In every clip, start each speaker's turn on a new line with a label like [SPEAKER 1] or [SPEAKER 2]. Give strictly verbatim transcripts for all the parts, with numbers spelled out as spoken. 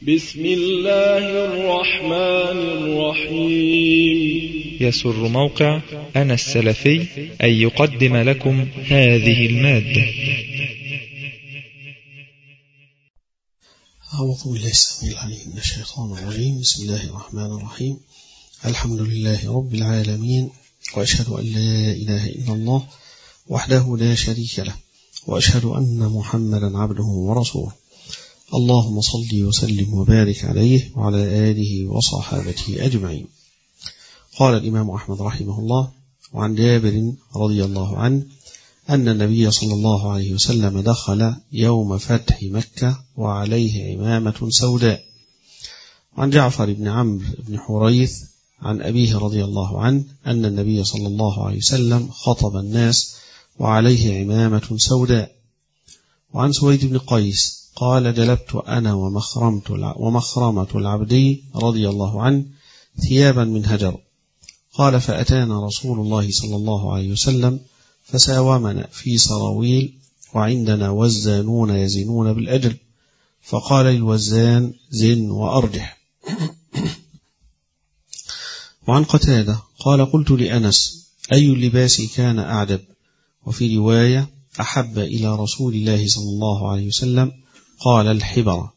[SPEAKER 1] بسم الله الرحمن الرحيم.
[SPEAKER 2] يسر موقع أنا السلفي أن يقدم لكم هذه المادة.
[SPEAKER 3] أعوذ بالله السميع العليم من الشيطان الرجيم. بسم الله الرحمن الرحيم. الحمد لله رب العالمين، وأشهد أن لا إله إلا الله وحده لا شريك له، وأشهد أن محمدا عبده ورسوله. اللهم صل وسلم وبارك عليه وعلى آله وصحابته أجمعين. قال الإمام أحمد رحمه الله: وعن جابر رضي الله عنه أن النبي صلى الله عليه وسلم دخل يوم فتح مكة وعليه عمامة سوداء. عن جعفر بن عمرو بن حريث عن أبيه رضي الله عنه أن النبي صلى الله عليه وسلم خطب الناس وعليه عمامة سوداء. وعن سويد بن قيس قال: جلبت أنا ومخرمة العبدي رضي الله عنه ثيابا من هجر. قال: فأتانا رسول الله صلى الله عليه وسلم فساومنا في سراويل، وعندنا وزانون يزنون بالأجل، فقال للوزان: زن وأرجح. وعن قتادة قال: قلت لأنس: أي اللباس كان أعجب؟ وفي رواية: أحب إلى رسول الله صلى الله عليه وسلم؟ قال: الحبرة.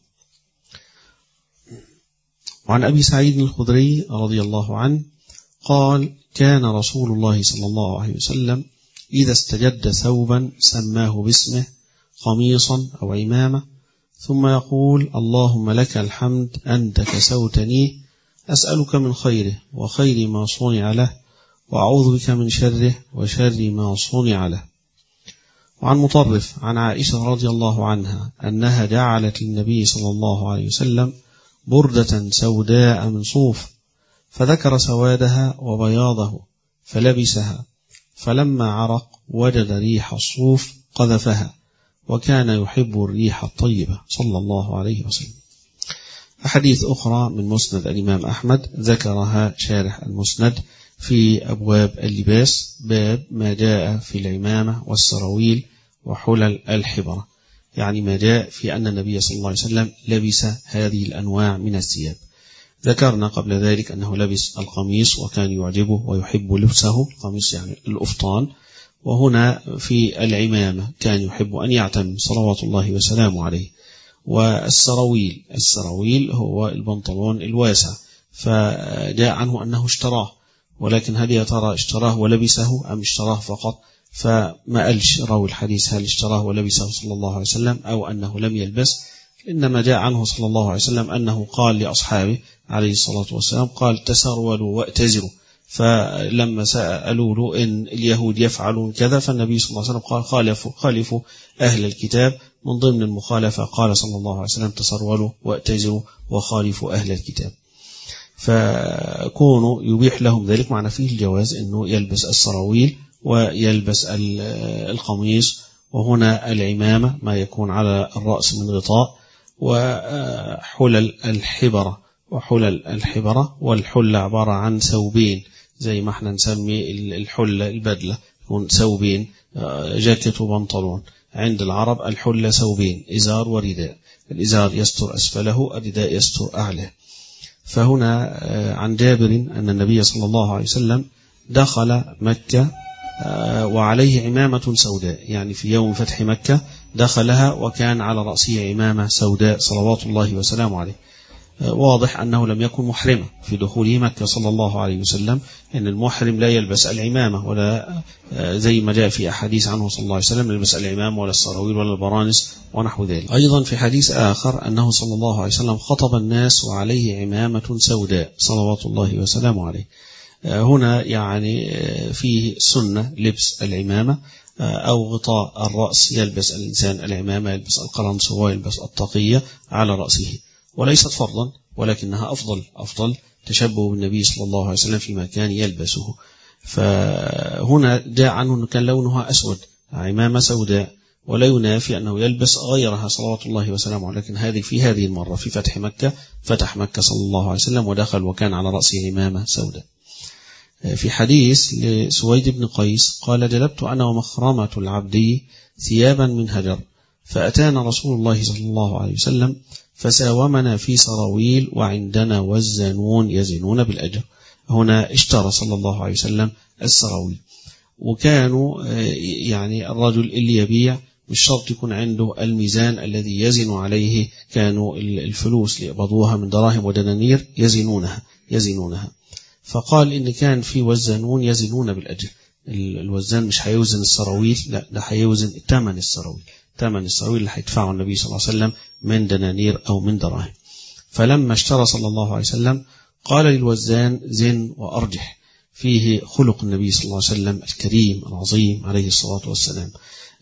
[SPEAKER 3] وعن أبي سعيد الخدري رضي الله عنه قال: كان رسول الله صلى الله عليه وسلم إذا استجد ثوبا سماه باسمه، قميصا أو عمامة، ثم يقول: اللهم لك الحمد أنت كسوتني، أسألك من خيره وخير ما صنع له، وأعوذ بك من شره وشر ما صنع له. وعن مطرف عن عائشة رضي الله عنها أنها جعلت للنبي صلى الله عليه وسلم بردة سوداء من صوف، فذكر سوادها وبياضه فلبسها، فلما عرق وجد ريح الصوف قذفها، وكان يحب الريح الطيبة صلى الله عليه وسلم. أحاديث أخرى من مسند الإمام أحمد ذكرها شارح المسند في أبواب اللباس، باب ما جاء في العمامة والسراويل وحلل الحبرة، يعني ما جاء في أن النبي صلى الله عليه وسلم لبس هذه الأنواع من الثياب. ذكرنا قبل ذلك أنه لبس القميص وكان يعجبه ويحب لبسه، القميص يعني الأفطان. وهنا في العمامة كان يحب أن يعتم صلوات الله وسلامه عليه. والسراويل، السراويل هو البنطلون الواسع، فجاء عنه أنه اشتراه، ولكن هل يا ترى اشتراه ولبسه أم اشتراه فقط؟ فما قالش راوي الحديث هل اشتراه ولبسه صلى الله عليه وسلم أو أنه لم يلبس، إنما جاء عنه صلى الله عليه وسلم أنه قال لأصحابه عليه الصلاة والسلام، قال: تسرولوا واتزروا. فلما سألوا له إن اليهود يفعلون كذا، فالنبي صلى الله عليه وسلم قال: خالفوا, خالفوا أهل الكتاب. من ضمن المخالفة قال صلى الله عليه وسلم: تسرولوا واتزروا وخالفوا أهل الكتاب. فكونوا يبيح لهم ذلك معنى فيه الجواز أنه يلبس السراويل ويلبس القميص، وهنا العمامة ما يكون على الرأس من غطاء، وحلل الحبرة. وحلل الحبرة والحلة عبارة عن ثوبين، زي ما احنا نسمي الحلة البدلة يكون ثوبين، جاكيت وبنطلون. عند العرب الحلة ثوبين، إزار ورداء، الإزار يستر أسفله، الرداء يستر أعلاه. فهنا عن جابر أن النبي صلى الله عليه وسلم دخل مكة وعليه عمامة سوداء، يعني في يوم فتح مكة دخلها وكان على رأسه عمامة سوداء صلوات الله وسلامه عليه. واضح أنه لم يكن محرما في دخوله مكة صلى الله عليه وسلم، إن المحرم لا يلبس العمامة، ولا زي ما جاء في أحاديث عنه صلى الله عليه وسلم يلبس العمامة ولا السراويل ولا البرانس ونحو ذلك. أيضا في حديث آخر أنه صلى الله عليه وسلم خطب الناس وعليه عمامة سوداء صلوات الله وسلامه عليه. هنا يعني فيه سنة لبس العمامة أو غطاء الرأس، يلبس الإنسان العمامة، يلبس القرنص ويلبس الطاقية على رأسه، وليست فرضا ولكنها أفضل أفضل تشبه بالنبي صلى الله عليه وسلم فيما كان يلبسه. فهنا جاء عنه أنه كان لونها أسود، عمامة سوداء، ولا ينافي أنه يلبس غيرها صلوات الله وسلامه، لكن هذه في هذه المرة في فتح مكة، فتح مكة صلى الله عليه وسلم ودخل وكان على رأسه عمامة سوداء. في حديث لسويد بن قيس قال: جلبت أنا ومخرمة العبدي ثيابا من هجر، فأتانا رسول الله صلى الله عليه وسلم فساومنا في سراويل وعندنا وزانون يزنون بالأجر. هنا اشترى صلى الله عليه وسلم السراويل، وكانوا يعني الرجل اللي يبيع مش شرط يكون عنده الميزان الذي يزن عليه، كانوا الفلوس اللي يقبضوها من دراهم ودنانير يزنونها يزنونها فقال إن كان في وزانون يزنون بالأجر. الوزان مش هيوزن السراويل، لا، ده هيوزن ثمن السراويل، ثمن السراويل اللي هيدفعه النبي صلى الله عليه وسلم من دنانير أو من دراهم. فلما اشترى صلى الله عليه وسلم قال للوزان زن وأرجح، فيه خلق النبي صلى الله عليه وسلم الكريم العظيم عليه الصلاة والسلام.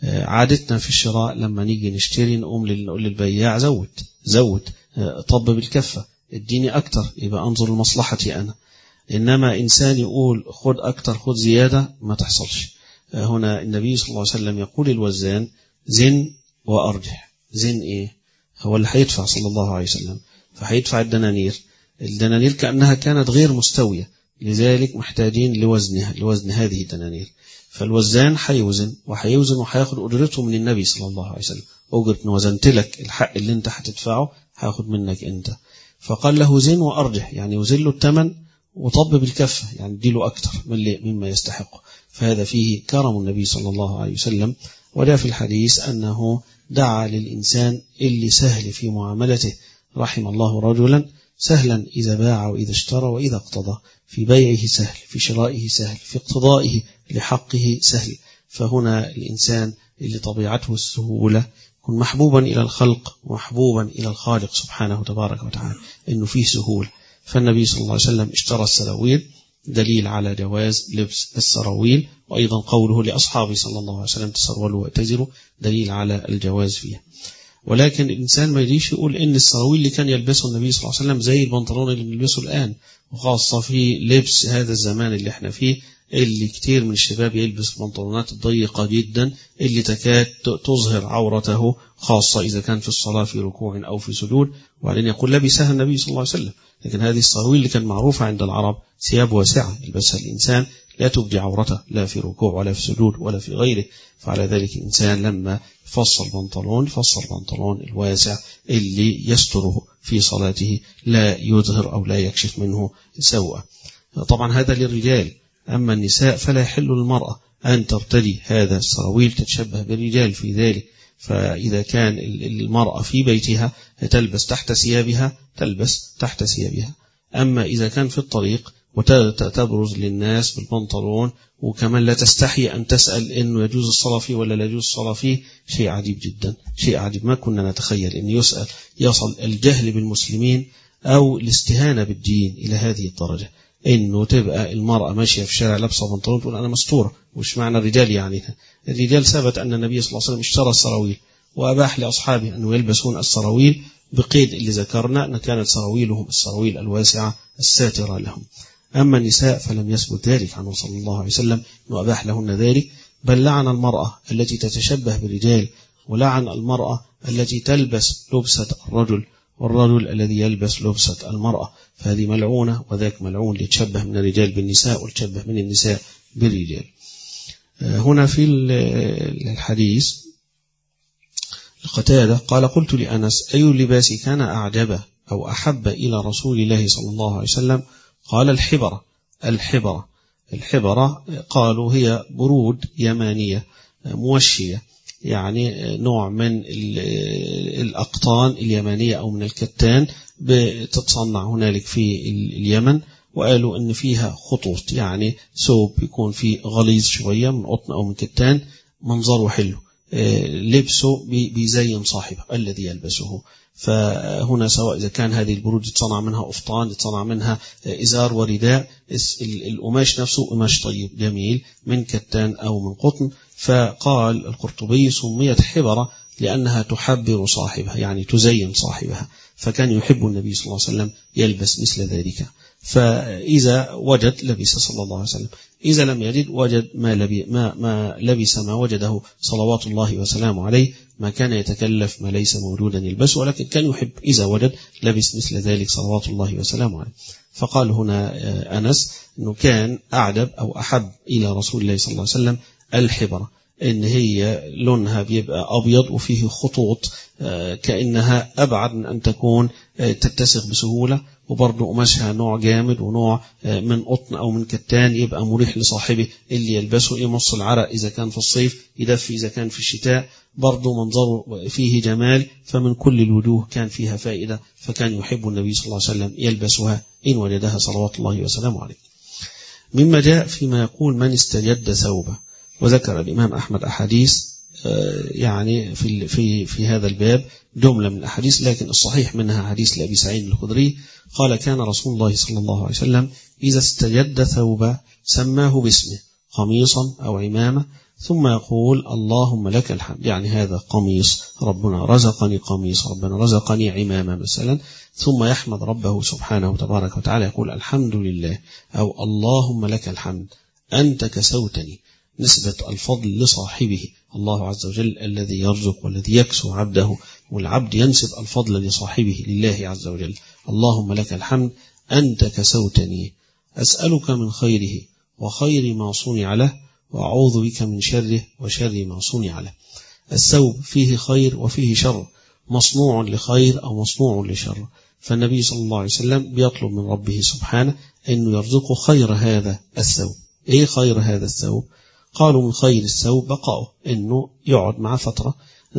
[SPEAKER 3] عادتنا في الشراء لما نيجي نشتري نقوم نقول للبياع زود زود طب بالكفة اديني أكتر، يبقى أنظر لمصلحتي أنا. إنما إنسان يقول خد أكتر خد زيادة، ما تحصلش. هنا النبي صلى الله عليه وسلم يقول الوزان زن وأرجح. زن إيه؟ هو اللي هيدفع صلى الله عليه وسلم، فهيدفع الدنانير. الدنانير كأنها كانت غير مستوية، لذلك محتاجين لوزنها لوزن هذه الدنانير. فالوزان هيوزن وهيوزن وهياخد أجرته من النبي صلى الله عليه وسلم، أجرة وزنت لك الحق اللي انت هتدفعه هاخد منك انت. فقال له زن وأرجح، يعني وزن له الثمن وطب بالكفة، يعني اديله أكتر مما يستحقه. فهذا فيه كرم النبي صلى الله عليه وسلم. وده في الحديث أنه دعا للإنسان اللي سهل في معاملته، رحم الله رجلا سهلا إذا باع وإذا اشترى وإذا اقتضى، في بيعه سهل، في شرائه سهل، في اقتضائه لحقه سهل. فهنا الإنسان اللي طبيعته السهولة يكون محبوبا إلى الخلق ومحبوبا إلى الخالق سبحانه تبارك وتعالى، إنه فيه سهول. فالنبي صلى الله عليه وسلم اشترى السراويل، دليل على جواز لبس السراويل، وأيضا قوله لأصحابه صلى الله عليه وسلم تسرولوا واتزروا دليل على الجواز فيها. ولكن الإنسان ما يجيش يقول إن السراويل اللي كان يلبسه النبي صلى الله عليه وسلم زي البنطلون اللي بنلبسه الآن، وخاصة في لبس هذا الزمان اللي احنا فيه، اللي كتير من الشباب يلبس البنطلونات الضيقة جدا اللي تكاد تظهر عورته، خاصة إذا كان في الصلاة في ركوع أو في سجود. وبعدين يقول لبسها النبي صلى الله عليه وسلم. لكن هذه السراويل اللي كان معروفة عند العرب ثياب واسعة يلبسها الإنسان لا تبدي عورته، لا في ركوع ولا في سجود ولا في غيره. فعلى ذلك الإنسان لما فصل بنطلون فصل بنطلون الواسع اللي يستره في صلاته، لا يظهر أو لا يكشف منه سوء. طبعا هذا للرجال. أما النساء فلا يحل للمرأة أن ترتدي هذا السراويل، تتشبه بالرجال في ذلك. فإذا كان المرأة في بيتها تلبس تحت ثيابها تلبس تحت ثيابها. أما إذا كان في الطريق وتبرز للناس بالبنطلون، وكمان لا تستحي أن تسأل إنه يجوز الصلاة فيه ولا لا يجوز الصلاة فيه، شيء عجيب جدا، شيء عجيب. ما كنا نتخيل أن يسأل يصل الجهل بالمسلمين أو الاستهانة بالدين إلى هذه الدرجة، إنه تبقى المرأة ماشية في الشارع لابسة بنطلون تقول أنا مستورة. وش معنى الرجال يعني؟ الرجال ثبت أن النبي صلى الله عليه وسلم اشترى السراويل وأباح لأصحابه أنه يلبسون السراويل، بقيد اللي ذكرنا أن كانت سراويلهم السراويل الواسعة الساترة لهم. أما النساء فلم يثبت ذلك عنه صلى الله عليه وسلم أنه أباح لهن ذلك، بل لعن المرأة التي تتشبه بالرجال، ولعن المرأة التي تلبس لبسة الرجل، والرجل الذي يلبس لبسة المرأة، فهذه ملعونة وذاك ملعون، ليتشبه من الرجال بالنساء وليتشبه من النساء بالرجال. هنا في الحديث قتادة قال قلت لأنس أي اللباس كان أعجب أو أحب إلى رسول الله صلى الله عليه وسلم؟ قال الحبرة. الحبرة الحبرة قالوا هي برود يمانية موشية، يعني نوع من الأقطان اليمانية أو من الكتان بتتصنع هنالك في اليمن. وقالوا إن فيها خطوط، يعني ثوب يكون فيه غليظ شوية من قطن أو من كتان، منظره حلو، لبسه بيزين صاحبه الذي يلبسه. فهنا سواء إذا كان هذه البرود يتصنع منها قفطان، يتصنع منها إزار ورداء، القماش نفسه قماش طيب جميل من كتان أو من قطن. فقال القرطبي سميت حبرة لأنها تحبر صاحبها، يعني تزين صاحبها. فكان يحب النبي صلى الله عليه وسلم يلبس مثل ذلك، فإذا وجد لبس صلى الله عليه وسلم، إذا لم يجد وجد ما, لبي ما, ما لبس ما وجده صلوات الله وسلامه عليه، ما كان يتكلف ما ليس موجودا يلبسه، ولكن كان يحب إذا وجد لبس مثل ذلك صلوات الله وسلامه عليه. فقال هنا أنس أنه كان أعجب أو أحب إلى رسول الله صلى الله عليه وسلم الحبرة. إن هي لونها بيبقى أبيض وفيه خطوط كأنها أبعد من أن تكون تتسخ بسهولة، وبرضه قماشها نوع جامد ونوع من قطن أو من كتان يبقى مريح لصاحبه اللي يلبسه، يمص العرق إذا كان في الصيف، يدفي إذا كان في الشتاء، برضه منظره فيه جمال. فمن كل الوجوه كان فيها فائدة، فكان يحب النبي صلى الله عليه وسلم يلبسها إن وجدها صلوات الله وسلامه عليه. مما جاء فيما يقول من استجد ثوبه، وذكر الإمام أحمد أحاديث يعني في في في هذا الباب جملة من الأحاديث، لكن الصحيح منها حديث لأبي سعيد الخدري قال كان رسول الله صلى الله عليه وسلم إذا استجد ثوبا سماه باسمه قميصا أو عمامة، ثم يقول اللهم لك الحمد، يعني هذا قميص ربنا رزقني قميص، ربنا رزقني عمامة مثلا، ثم يحمد ربه سبحانه وتبارك وتعالى يقول الحمد لله أو اللهم لك الحمد أنت كسوتني، نسبة الفضل لصاحبه الله عز وجل الذي يرزق والذي يكسو عبده، والعبد ينسب الفضل لصاحبه لله عز وجل. اللهم لك الحمد أنت كسوتني، أسألك من خيره وخير ما صنع له، وأعوذ بك من شره وشر ما صنع له. الثوب فيه خير وفيه شر، مصنوع لخير أو مصنوع لشر، فالنبي صلى الله عليه وسلم بيطلب من ربه سبحانه أنه يرزقه خير هذا الثوب. إيه خير هذا الثوب؟ قالوا من خير الثوب بقاؤه، أنه يقعد مع فترة،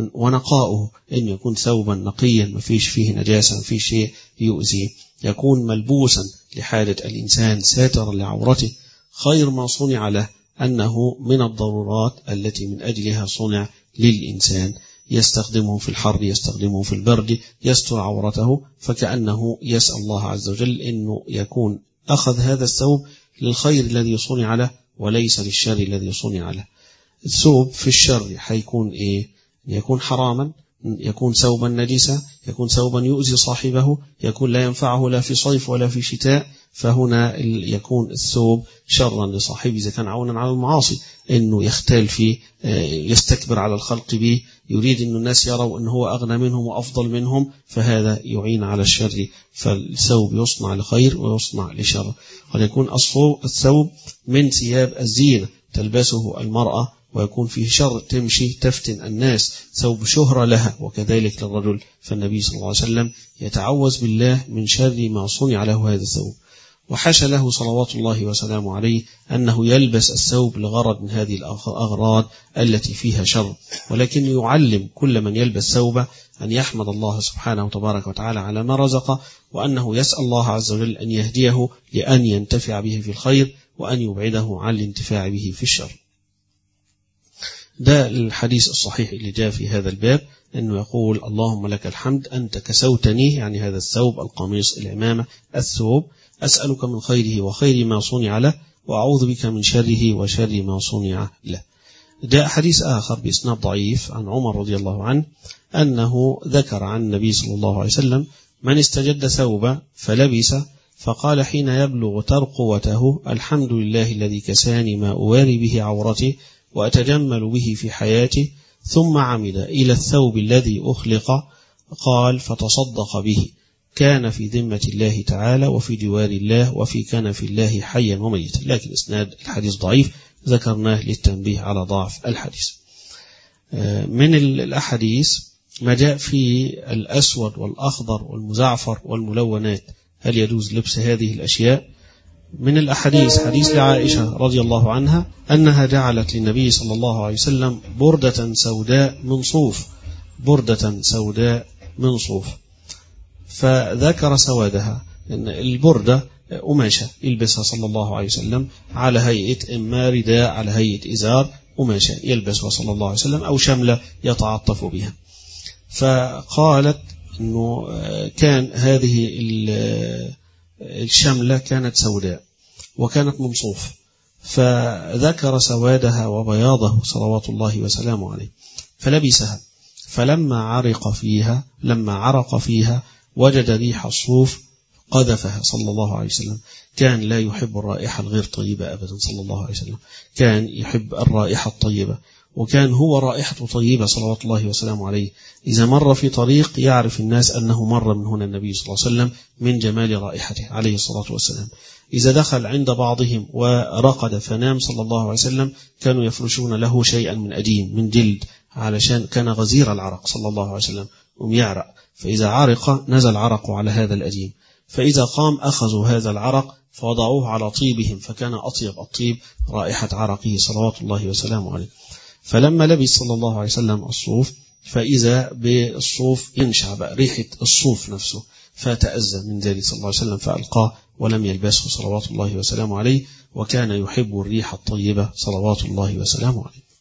[SPEAKER 3] ونقاؤه أنه يكون ثوبا نقيا ما فيش فيه نجاسة ما فيش شيء يؤذيه، يكون ملبوسا لحالة الإنسان ساترا لعورته. خير ما صنع له أنه من الضرورات التي من أجلها صنع للإنسان، يستخدمه في الحر يستخدمه في البرد يستر عورته، فكأنه يسأل الله عز وجل أنه يكون أخذ هذا الثوب للخير الذي صنع له وليس للشر الذي صنع له. الثوب في الشر حيكون إيه؟ يكون حراما، يكون ثوبا نجسا، يكون ثوبا يؤذي صاحبه، يكون لا ينفعه لا في صيف ولا في شتاء، فهنا يكون الثوب شرا لصاحبه إذا كان عونا على المعاصي، أنه يختال فيه يستكبر على الخلق به، يريد أن الناس يروا أنه هو أغنى منهم وأفضل منهم، فهذا يعين على الشر. فالثوب يصنع لخير ويصنع لشر. قد يكون الثوب من ثياب الزينة تلبسه المرأة ويكون فيه شر، تمشي تفتن الناس، ثوب شهرة لها، وكذلك للرجل. فالنبي صلى الله عليه وسلم يتعوذ بالله من شر ما صنع له هذا الثوب، وحاشا له صلوات الله وسلامه عليه أنه يلبس الثوب لغرض من هذه الأغراض التي فيها شر، ولكن يعلم كل من يلبس ثوبه أن يحمد الله سبحانه وتبارك وتعالى على ما رزقه، وأنه يسأل الله عز وجل أن يهديه لأن ينتفع به في الخير وأن يبعده عن الانتفاع به في الشر. ده الحديث الصحيح اللي جاء في هذا الباب، أنه يقول اللهم لك الحمد أنت كسوتني، يعني هذا الثوب القميص العمامة الثوب، أسألك من خيره وخير ما صنع له، وأعوذ بك من شره وشر ما صنع له. جاء حديث آخر بإسناد ضعيف عن عمر رضي الله عنه أنه ذكر عن النبي صلى الله عليه وسلم من استجد ثوبا فلبس فقال حين يبلغ ترقوته الحمد لله الذي كساني ما أواري به عورتي وأتجمل به في حياتي، ثم عمد إلى الثوب الذي أخلق قال فتصدق به، كان في ذمة الله تعالى وفي جوار الله وفي كنف الله حيا وميتا. لكن إسناد الحديث ضعيف، ذكرناه للتنبيه على ضعف الحديث. من الأحاديث ما جاء في الأسود والأخضر والمزعفر والملونات، هل يجوز لبس هذه الأشياء؟ من الأحاديث حديث لعائشة رضي الله عنها أنها جعلت للنبي صلى الله عليه وسلم بردة سوداء من صوف، بردة سوداء من صوف، فذكر سوادها، أن البردة قماشة يلبسها صلى الله عليه وسلم على هيئة إما رداء على هيئة إزار، قماشة يلبسها صلى الله عليه وسلم أو شملة يتعطف بها. فقالت أنه كان هذه الشملة كانت سوداء وكانت من صوف، فذكر سوادها وبياضه صلوات الله وسلامه عليه، فلبسها، فلما عرق فيها لما عرق فيها وجد ريح الصوف قذفها صلى الله عليه وسلم. كان لا يحب الرائحة الغير طيبة أبدا صلى الله عليه وسلم، كان يحب الرائحة الطيبة. وكان هو رائحته طيبة صلوات الله وسلامه عليه. إذا مر في طريق يعرف الناس أنه مر من هنا النبي صلى الله عليه وسلم من جمال رائحته عليه الصلاة والسلام. إذا دخل عند بعضهم ورقد فنام صلى الله عليه وسلم كانوا يفرشون له شيئا من أديم من جلد، علشان كان غزير العرق صلى الله عليه وسلم ويعرق، فإذا عرق نزل عرقه على هذا الأديم، فإذا قام أخذوا هذا العرق فوضعوه على طيبهم، فكان أطيب الطيب رائحة عرقه صلوات الله وسلامه عليه. فلما لبس صلى الله عليه وسلم الصوف فإذا بالصوف ينشع بقى ريحة الصوف نفسه، فتأذى من ذلك صلى الله عليه وسلم فألقاه ولم يلبسه صلوات الله وسلامه عليه، وكان يحب الريح الطيبة صلوات الله وسلامه عليه.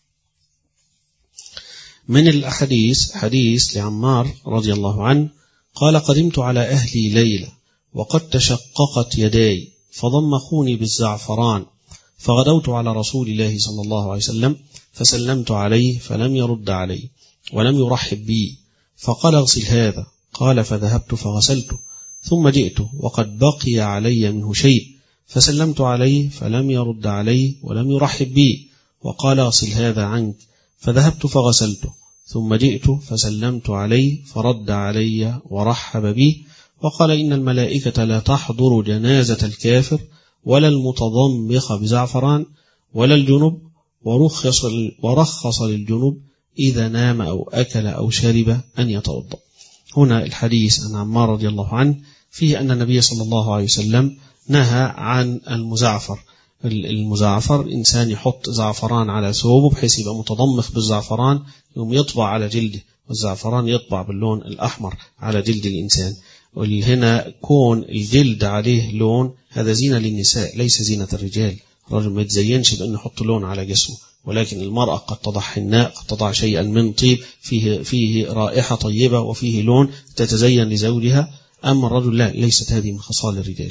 [SPEAKER 3] من الأحاديث حديث لعمار رضي الله عنه قال: قدمت على أهلي ليلة وقد تشققت يداي فضمخوني بالزعفران، فغدوت على رسول الله صلى الله عليه وسلم فسلمت عليه فلم يرد علي ولم يرحب بي، فقال: اغسل هذا. قال: فذهبت فغسلته، ثم جئت وقد بقي علي منه شيء، فسلمت عليه فلم يرد علي ولم يرحب بي، وقال: اغسل هذا عنك. فذهبت فغسلته، ثم جئت فسلمت عليه فرد علي ورحب بي، وقال: إن الملائكة لا تحضر جنازة الكافر ولا المتضمخ بزعفران ولا الجنب، ورخص, ورخص للجنب إذا نام أو أكل أو شرب أن يتوضأ. هنا الحديث عن عمار رضي الله عنه فيه أن النبي صلى الله عليه وسلم نهى عن المزعفر. المزعفر إنسان يحط زعفران على ثوبه بحيث يبقى متضمخ بالزعفران، يوم يطبع على جلده، والزعفران يطبع باللون الأحمر على جلد الإنسان. وهنا كون الجلد عليه لون هذا زينة للنساء ليس زينة الرجال. الرجل ما يتزينش بأنه يحط لون على جسمه، ولكن المرأة قد تضع حناء، قد تضع شيئا من طيب فيه, فيه رائحة طيبة وفيه لون تتزين لزوجها، أما الرجل لا، ليست هذه من خصال الرجال.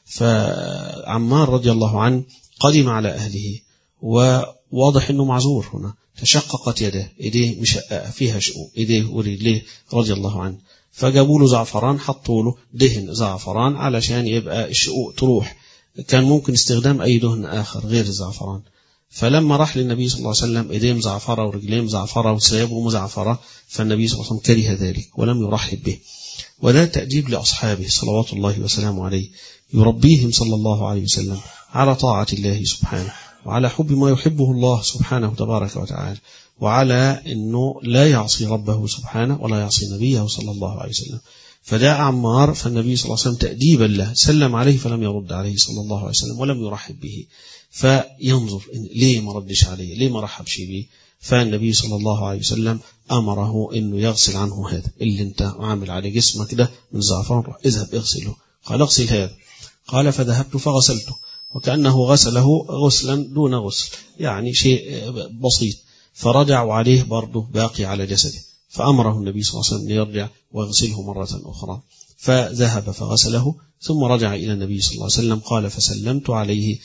[SPEAKER 3] فعمار رضي الله عنه قدم على أهله وواضح أنه معذور، هنا تشققت يده، إيديه مشققة فيها شقوق، إيديه ورجليه رضي الله عنه، فجابوا له زعفران، حطوا له دهن زعفران علشان يبقى الشقوق تروح. كان ممكن استخدام أي دهن آخر غير الزعفران. فلما راح للنبي صلى الله عليه وسلم إيديه مزعفرة ورجليه مزعفرة وثيابه مزعفرة، فالنبي صلى الله عليه وسلم كره ذلك ولم يرحب به. وده تأديب لأصحابه صلوات الله وسلامه عليه، يربيهم صلى الله عليه وسلم على طاعة الله سبحانه، وعلى حب ما يحبه الله سبحانه تبارك وتعالى، وعلى أنه لا يعصي ربه سبحانه ولا يعصي نبيه صلى الله عليه وسلم. فجاء عمار فالنبي صلى الله عليه وسلم تأديبا له سلم عليه فلم يرد عليه صلى الله عليه وسلم ولم يرحب به، فينظر ليه ما ردش عليه، ليه ما رحبش به. فالنبي صلى الله عليه وسلم أمره أنه يغسل عنه هذا اللي انت عامل على جسمك ده من زعفران، روح اذهب اغسله. قال: اغسل هذا. قال: فذهبت فغسلته، وكأنه غسله غسلا دون غسل، يعني شيء بسيط. فرجع عليه برضه باقي على جسده، فأمره النبي صلى الله عليه وسلم ليرجع ويغسله مرة أخرى. فذهب فغسله ثم رجع إلى النبي صلى الله عليه وسلم. قال: فسلمت عليه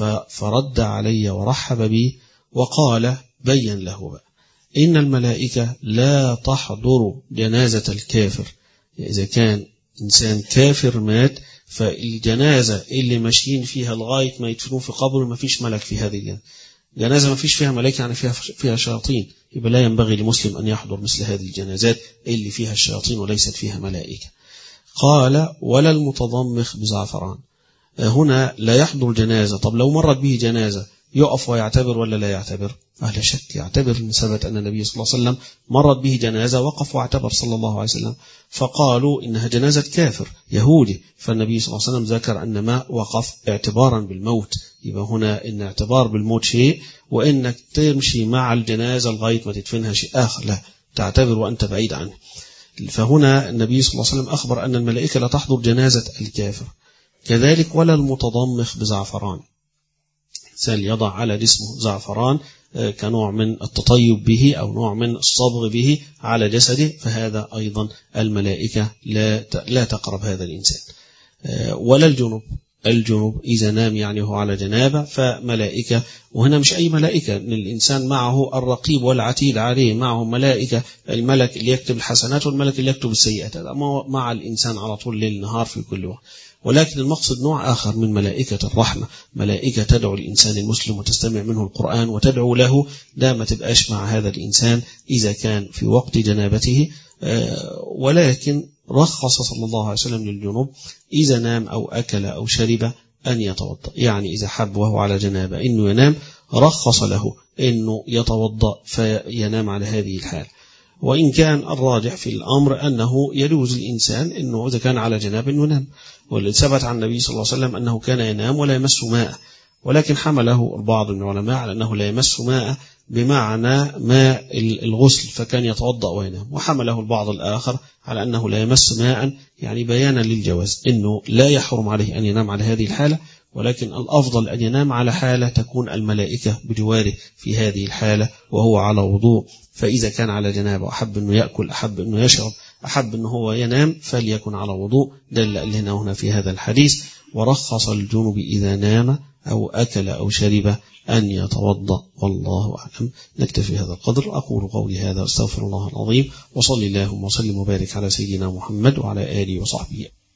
[SPEAKER 3] فرد علي ورحب بي، وقال بين له بقى: إن الملائكة لا تحضر جنازة الكافر. إذا كان إنسان كافر مات، فالجنازة اللي ماشيين فيها لغاية ما يدفنوه في قبره ما فيش ملك في هذه الجنازة. جنازة ما فيش فيها ملائكة يعني فيها فيها شياطين، يبقى لا ينبغي لمسلم أن يحضر مثل هذه الجنازات اللي فيها الشياطين وليست فيها ملائكة. قال: ولا المتضمخ بزعفران. هنا لا يحضر جنازة. طب لو مرت به جنازة يقف ويعتبر ولا لا يعتبر؟ أهل شك يعتبر، من ثبت أن النبي صلى الله عليه وسلم مرت به جنازة وقف واعتبر صلى الله عليه وسلم. فقالوا إنها جنازة كافر يهودي، فالنبي صلى الله عليه وسلم ذكر أن ما وقف اعتبارا بالموت. يبقى هنا إن اعتبار بالموت شيء، وإنك تمشي مع الجنازة لغاية ما تدفنها شيء آخر، لا تعتبر وأنت بعيد عنه. فهنا النبي صلى الله عليه وسلم أخبر أن الملائكة لا تحضر جنازة الكافر. كذلك ولا المتضمخ بزعفران، سال يضع على جسمه زعفران كنوع من التطيب به أو نوع من الصبغ به على جسده، فهذا أيضا الملائكة لا لا تقرب هذا الإنسان. ولا الجنب، الجنوب إذا نام يعني هو على جنابة فملائكة، وهنا مش أي ملائكة، إن الإنسان معه الرقيب والعتيد عليه، معه ملائكة، الملك اللي يكتب الحسنات والملك اللي يكتب السيئات، هذا مع الإنسان على طول ليل نهار في كل وقت. ولكن المقصد نوع آخر من ملائكة الرحمة، ملائكة تدعو الإنسان المسلم وتستمع منه القرآن وتدعو له، لا ما تبقاش مع هذا الإنسان إذا كان في وقت جنابته. ولكن رخص صلى الله عليه وسلم للجنوب إذا نام أو أكل أو شرب أن يتوضأ، يعني إذا حب وهو على جنابة إنه ينام رخص له إنه يتوضأ فينام على هذه الحال. وإن كان الراجح في الأمر أنه يجوز الإنسان أنه إذا كان على جناب أنه ينام، والذي ثبت عن النبي صلى الله عليه وسلم أنه كان ينام ولا يمس ماء، ولكن حمله البعض من العلماء على أنه لا يمس ماء بمعنى ماء الغسل فكان يتوضأ وينام، وحمله البعض الآخر على أنه لا يمس ماء يعني بيانا للجواز، أنه لا يحرم عليه أن ينام على هذه الحالة، ولكن الأفضل أن ينام على حالة تكون الملائكة بجواره في هذه الحالة وهو على وضوء. فإذا كان على جنابه أحب أنه يأكل، أحب أنه يشرب، أحب أنه هو ينام، فليكن على وضوء، دل لنا هنا في هذا الحديث. ورخص الجنوب إذا نام أو أكل أو شرب أن يتوضأ، والله أعلم. نكتفي هذا القدر. أقول قولي هذا واستغفر الله العظيم، وصلي اللهم وسلم وبارك على سيدنا محمد وعلى آله وصحبه.